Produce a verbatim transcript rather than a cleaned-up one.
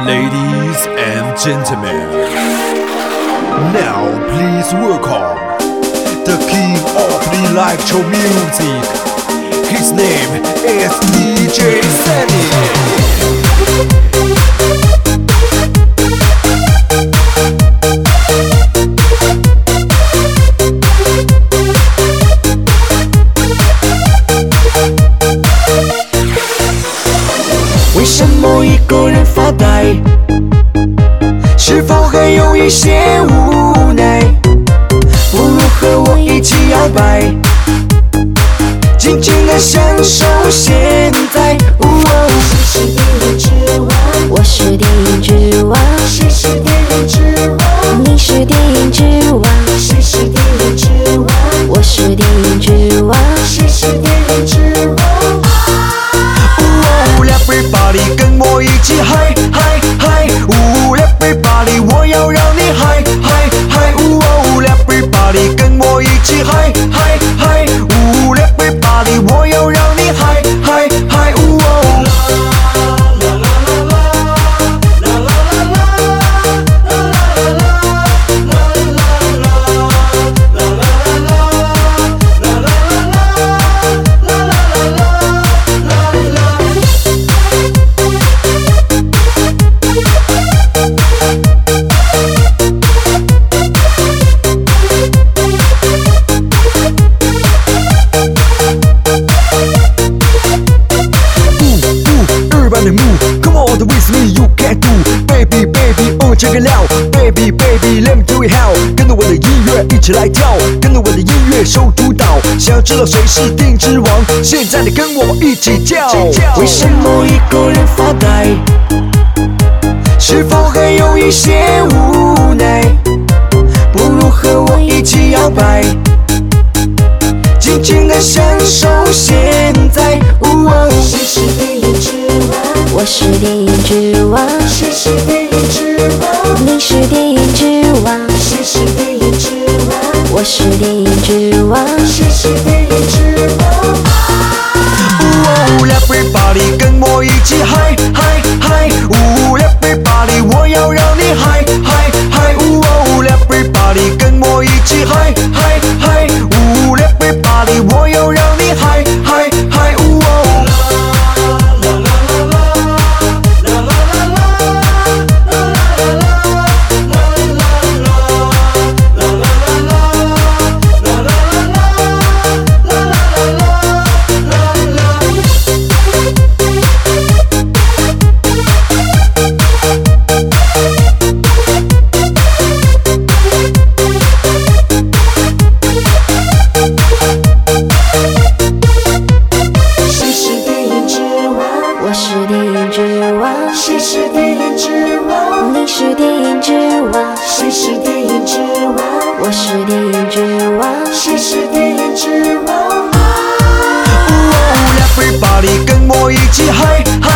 Ladies and gentlemen, now please welcome the king of the electro music. His name is D J Sunny. 为什么一个人发呆？是否还有一些无奈？不如和我一起摇摆，尽情地享受现在。谁是电影之王？ 我是电影之王。 谁是电影之王？ 你是电影之王。 谁是电影之王？ 我是电影之王。 谁是电影之王？ Everybody 跟我一起嗨嗨嗨！呜 Everybody 我要让你嗨嗨嗨！呜 Everybody 跟我一起嗨嗨嗨！呜 Everybody 我要让你嗨嗨嗨！呜Come on with me, you can do, baby baby, oh 这个料 ，baby baby, let me do it how， 跟着我的音乐一起来跳，跟着我的音乐收主导。想要知道谁是电影之王？现在你跟我一起叫。为什么一个人发呆？是否还有一些无奈？不如和我一起摇摆，尽情地享受现在。谁是电影之王？ 我是电影之王。 谁是电影之王？ 你是电影之王。 谁是电影之王？ 我是电影之王。 谁是电影之王？ Everybody 跟我一起嗨嗨嗨！呜 Everybody 我要让你嗨嗨嗨！呜 Everybody 跟我一起嗨嗨嗨！呜 Everybody 我要让你嗨嗨嗨！呜我是电影之王。 谁是电影之王？ 你是电影之王。 谁是电影之王？ 我是电影之王。 谁是电影之王？ Everybody 跟我一起嗨嗨！